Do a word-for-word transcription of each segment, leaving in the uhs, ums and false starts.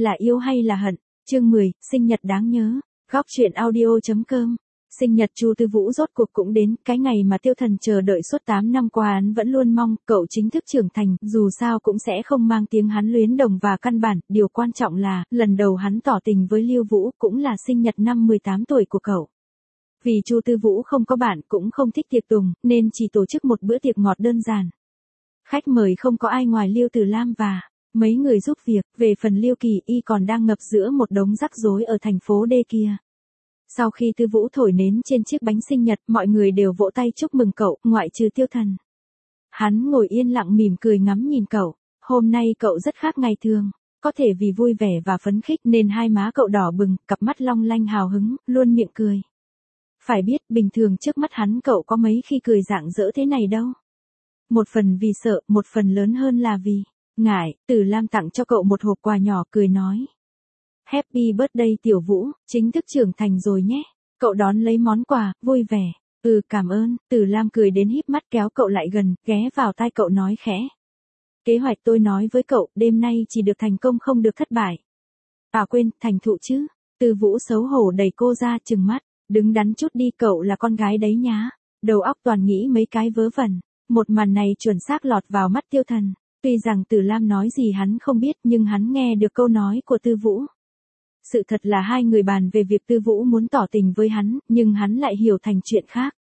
là yêu hay là hận? Chương mười, sinh nhật đáng nhớ. Góc truyện audio.com. Sinh nhật Chu Tư Vũ rốt cuộc cũng đến, cái ngày mà Tiêu Thần chờ đợi suốt tám năm qua hắn vẫn luôn mong, cậu chính thức trưởng thành, dù sao cũng sẽ không mang tiếng hắn luyến đồng và căn bản, điều quan trọng là, lần đầu hắn tỏ tình với Lưu Vũ, cũng là sinh nhật năm mười tám tuổi của cậu. Vì Chu Tư Vũ không có bạn cũng không thích tiệc tùng, nên chỉ tổ chức một bữa tiệc ngọt đơn giản. Khách mời không có ai ngoài Lưu Tử Lam và mấy người giúp việc, về phần Lưu Kỳ Y còn đang ngập giữa một đống rắc rối ở thành phố D kia. Sau khi Tư Vũ thổi nến trên chiếc bánh sinh nhật, mọi người đều vỗ tay chúc mừng cậu, ngoại trừ Tiêu Thần. Hắn ngồi yên lặng mỉm cười ngắm nhìn cậu, hôm nay cậu rất khác ngày thường, có thể vì vui vẻ và phấn khích nên hai má cậu đỏ bừng, cặp mắt long lanh hào hứng, luôn miệng cười. Phải biết, bình thường trước mắt hắn cậu có mấy khi cười rạng rỡ thế này đâu. Một phần vì sợ, một phần lớn hơn là vì ngại. Tử Lam tặng cho cậu một hộp quà nhỏ cười nói. Happy birthday Tiểu Vũ, chính thức trưởng thành rồi nhé. Cậu đón lấy món quà, vui vẻ. Ừ cảm ơn, Tử Lam cười đến híp mắt kéo cậu lại gần, ghé vào tai cậu nói khẽ. Kế hoạch tôi nói với cậu, đêm nay chỉ được thành công không được thất bại. À quên, thành thụ chứ. Tư Vũ xấu hổ đẩy cô ra trừng mắt. Đứng đắn chút đi, cậu là con gái đấy nhá. Đầu óc toàn nghĩ mấy cái vớ vẩn. Một màn này chuẩn xác lọt vào mắt Tiêu Thần. Tuy rằng Tử Lam nói gì hắn không biết nhưng hắn nghe được câu nói của Tư Vũ. Sự thật là hai người bàn về việc Tư Vũ muốn tỏ tình với hắn, nhưng hắn lại hiểu thành chuyện khác.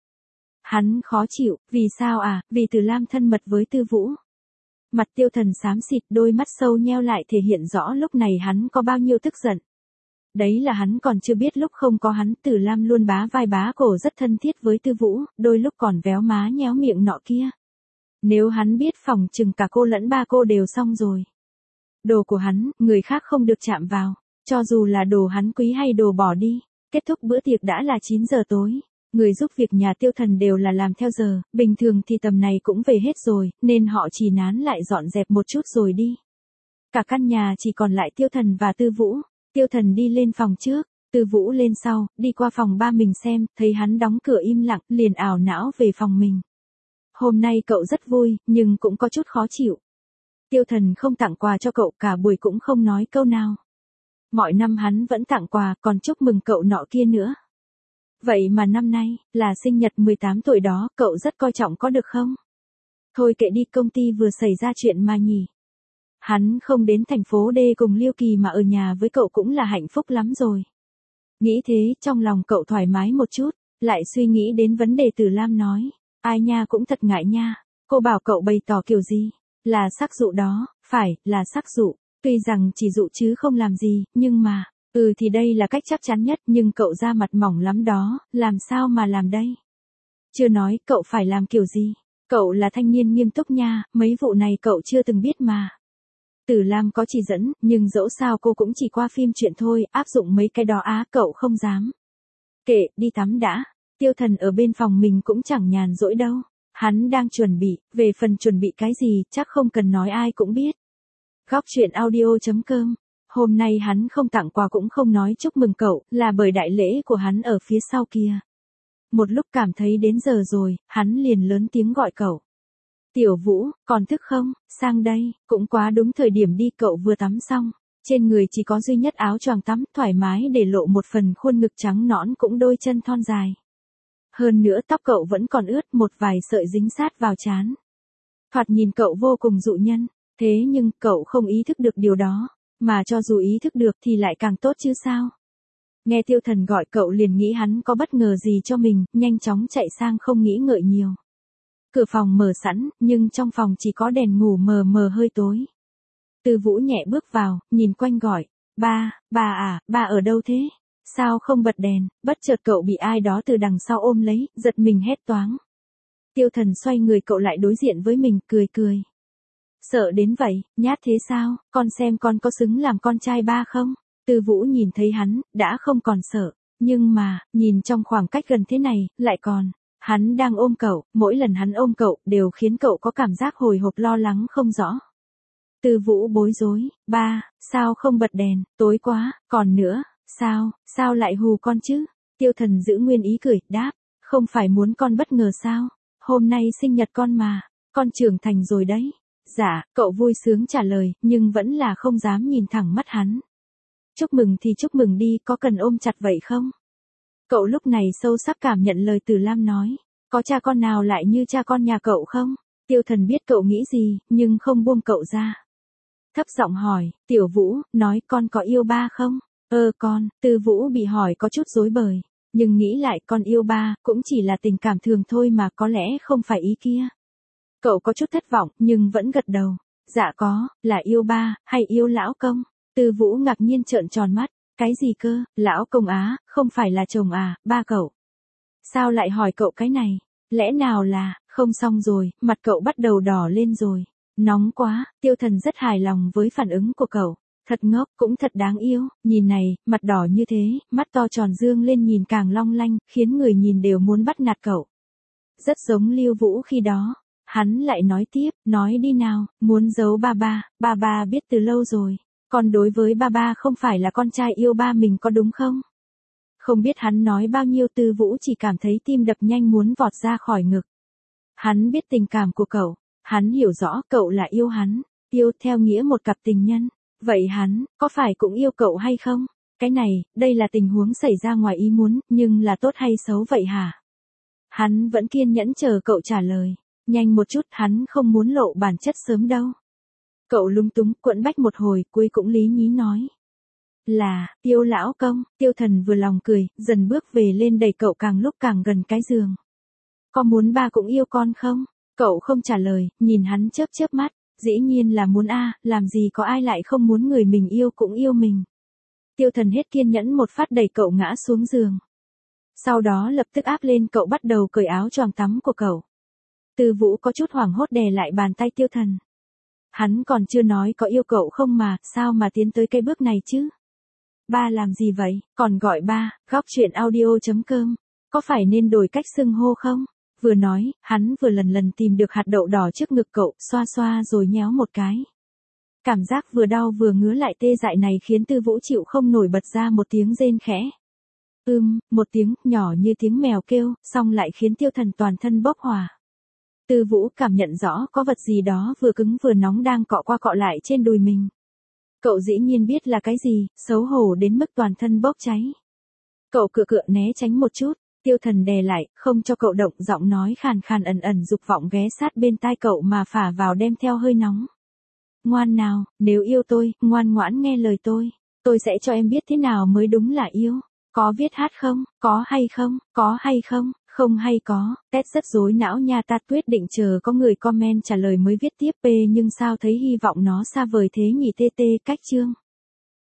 Hắn khó chịu, vì sao à, vì Tử Lam thân mật với Tư Vũ. Mặt Tiêu Thần xám xịt, đôi mắt sâu nheo lại thể hiện rõ lúc này hắn có bao nhiêu tức giận. Đấy là hắn còn chưa biết lúc không có hắn, Tử Lam luôn bá vai bá cổ rất thân thiết với Tư Vũ, đôi lúc còn véo má nhéo miệng nọ kia. Nếu hắn biết phòng chừng cả cô lẫn ba cô đều xong rồi. Đồ của hắn, người khác không được chạm vào, cho dù là đồ hắn quý hay đồ bỏ đi. Kết thúc bữa tiệc đã là chín giờ tối. Người giúp việc nhà Tiêu Thần đều là làm theo giờ, bình thường thì tầm này cũng về hết rồi, nên họ chỉ nán lại dọn dẹp một chút rồi đi. Cả căn nhà chỉ còn lại Tiêu Thần và Tư Vũ. Tiêu Thần đi lên phòng trước, Tư Vũ lên sau, đi qua phòng ba mình xem, thấy hắn đóng cửa im lặng, liền ảo não về phòng mình. Hôm nay cậu rất vui, nhưng cũng có chút khó chịu. Tiêu Thần không tặng quà cho cậu, cả buổi cũng không nói câu nào. Mọi năm hắn vẫn tặng quà, còn chúc mừng cậu nọ kia nữa. Vậy mà năm nay, là sinh nhật mười tám tuổi đó, cậu rất coi trọng có được không? Thôi kệ đi, công ty vừa xảy ra chuyện mà nhỉ. Hắn không đến thành phố D cùng Lưu Kỳ mà ở nhà với cậu cũng là hạnh phúc lắm rồi. Nghĩ thế, trong lòng cậu thoải mái một chút, lại suy nghĩ đến vấn đề Tử Lam nói. Ai nha cũng thật ngại nha, cô bảo cậu bày tỏ kiểu gì? Là sắc dụ đó, phải, là sắc dụ. Tuy rằng chỉ dụ chứ không làm gì, nhưng mà, ừ thì đây là cách chắc chắn nhất, nhưng cậu ra mặt mỏng lắm đó, làm sao mà làm đây? Chưa nói, cậu phải làm kiểu gì? Cậu là thanh niên nghiêm túc nha, mấy vụ này cậu chưa từng biết mà. Tử Lam có chỉ dẫn, nhưng dẫu sao cô cũng chỉ qua phim chuyện thôi, áp dụng mấy cái đó á, cậu không dám. Kệ, đi tắm đã. Tiêu Thần ở bên phòng mình cũng chẳng nhàn rỗi đâu. Hắn đang chuẩn bị, về phần chuẩn bị cái gì, chắc không cần nói ai cũng biết. Góc truyện audio.com. Hôm nay hắn không tặng quà cũng không nói chúc mừng cậu, là bởi đại lễ của hắn ở phía sau kia. Một lúc cảm thấy đến giờ rồi, hắn liền lớn tiếng gọi cậu. Tiểu Vũ, còn thức không, sang đây, cũng quá đúng thời điểm đi, cậu vừa tắm xong. Trên người chỉ có duy nhất áo choàng tắm, thoải mái để lộ một phần khuôn ngực trắng nõn cũng đôi chân thon dài. Hơn nữa tóc cậu vẫn còn ướt, một vài sợi dính sát vào trán. Thoạt nhìn cậu vô cùng dụ nhân, thế nhưng cậu không ý thức được điều đó, mà cho dù ý thức được thì lại càng tốt chứ sao. Nghe Tiêu Thần gọi cậu liền nghĩ hắn có bất ngờ gì cho mình, nhanh chóng chạy sang không nghĩ ngợi nhiều. Cửa phòng mở sẵn, nhưng trong phòng chỉ có đèn ngủ mờ mờ hơi tối. Tư Vũ nhẹ bước vào, nhìn quanh gọi, ba, ba à, ba ở đâu thế? Sao không bật đèn? Bất chợt cậu bị ai đó từ đằng sau ôm lấy, giật mình hét toáng. Tiêu Thần xoay người cậu lại đối diện với mình, cười cười. Sợ đến vậy, nhát thế sao, con xem con có xứng làm con trai ba không? Tư Vũ nhìn thấy hắn, đã không còn sợ, nhưng mà, nhìn trong khoảng cách gần thế này, lại còn. Hắn đang ôm cậu, mỗi lần hắn ôm cậu, đều khiến cậu có cảm giác hồi hộp lo lắng không rõ. Tư Vũ bối rối, ba, sao không bật đèn, tối quá, còn nữa, sao, sao lại hù con chứ? Tiêu Thần giữ nguyên ý cười, đáp, không phải muốn con bất ngờ sao, hôm nay sinh nhật con mà, con trưởng thành rồi đấy. Dạ, cậu vui sướng trả lời, nhưng vẫn là không dám nhìn thẳng mắt hắn. Chúc mừng thì chúc mừng đi, có cần ôm chặt vậy không? Cậu lúc này sâu sắc cảm nhận lời Từ Lam nói. Có cha con nào lại như cha con nhà cậu không? Tiêu Thần biết cậu nghĩ gì, nhưng không buông cậu ra. Thấp giọng hỏi, Tiểu Vũ, nói con có yêu ba không? Ơ con, Tư Vũ bị hỏi có chút rối bời. Nhưng nghĩ lại con yêu ba, cũng chỉ là tình cảm thường thôi mà, có lẽ không phải ý kia. Cậu có chút thất vọng, nhưng vẫn gật đầu. Dạ có, là yêu ba, hay yêu lão công? Tư Vũ ngạc nhiên trợn tròn mắt. Cái gì cơ, lão công á, không phải là chồng à, ba cậu. Sao lại hỏi cậu cái này? Lẽ nào là, không xong rồi, mặt cậu bắt đầu đỏ lên rồi. Nóng quá, Tiêu Thần rất hài lòng với phản ứng của cậu. Thật ngốc, cũng thật đáng yêu, nhìn này, mặt đỏ như thế, mắt to tròn dương lên nhìn càng long lanh, khiến người nhìn đều muốn bắt nạt cậu. Rất giống Lưu Vũ khi đó. Hắn lại nói tiếp, nói đi nào, muốn giấu ba ba, ba ba biết từ lâu rồi. Còn đối với ba ba không phải là con trai yêu ba mình có đúng không? Không biết hắn nói bao nhiêu, Tư Vũ chỉ cảm thấy tim đập nhanh muốn vọt ra khỏi ngực. Hắn biết tình cảm của cậu, hắn hiểu rõ cậu là yêu hắn, yêu theo nghĩa một cặp tình nhân. Vậy hắn, có phải cũng yêu cậu hay không? Cái này, đây là tình huống xảy ra ngoài ý muốn, nhưng là tốt hay xấu vậy hả? Hắn vẫn kiên nhẫn chờ cậu trả lời. Nhanh một chút, hắn không muốn lộ bản chất sớm đâu. Cậu lúng túng, quẫn bách một hồi, cuối cũng lý nhí nói. Là, yêu lão công, Tiêu Thần vừa lòng cười, dần bước về lên đẩy cậu càng lúc càng gần cái giường. Có muốn ba cũng yêu con không? Cậu không trả lời, nhìn hắn chớp chớp mắt. Dĩ nhiên là muốn a, làm gì có ai lại không muốn người mình yêu cũng yêu mình. Tiêu Thần hết kiên nhẫn một phát đẩy cậu ngã xuống giường. Sau đó lập tức áp lên cậu bắt đầu cởi áo choàng tắm của cậu. Tư Vũ có chút hoảng hốt đè lại bàn tay Tiêu Thần. Hắn còn chưa nói có yêu cậu không mà, sao mà tiến tới cái bước này chứ? Ba làm gì vậy, còn gọi ba, góc chuyện audio chấm com, có phải nên đổi cách xưng hô không? Vừa nói, hắn vừa lần lần tìm được hạt đậu đỏ trước ngực cậu, xoa xoa rồi nhéo một cái. Cảm giác vừa đau vừa ngứa lại tê dại này khiến Tư Vũ chịu không nổi bật ra một tiếng rên khẽ. Ưm, một tiếng, nhỏ như tiếng mèo kêu, xong lại khiến Tiêu Thần toàn thân bốc hỏa. Tư Vũ cảm nhận rõ có vật gì đó vừa cứng vừa nóng đang cọ qua cọ lại trên đùi mình. Cậu dĩ nhiên biết là cái gì, xấu hổ đến mức toàn thân bốc cháy. Cậu cựa cựa né tránh một chút, Tiêu Thần đè lại, không cho cậu động, giọng nói khàn khàn ẩn ẩn dục vọng ghé sát bên tai cậu mà phả vào đem theo hơi nóng. Ngoan nào, nếu yêu tôi, ngoan ngoãn nghe lời tôi. Tôi sẽ cho em biết thế nào mới đúng là yêu. Có viết hát không, có hay không, có hay không, không hay có. Tết rất rối não nha, ta quyết định chờ có người comment trả lời mới viết tiếp p, nhưng sao thấy hy vọng nó xa vời thế nhỉ, tê tê cách chương.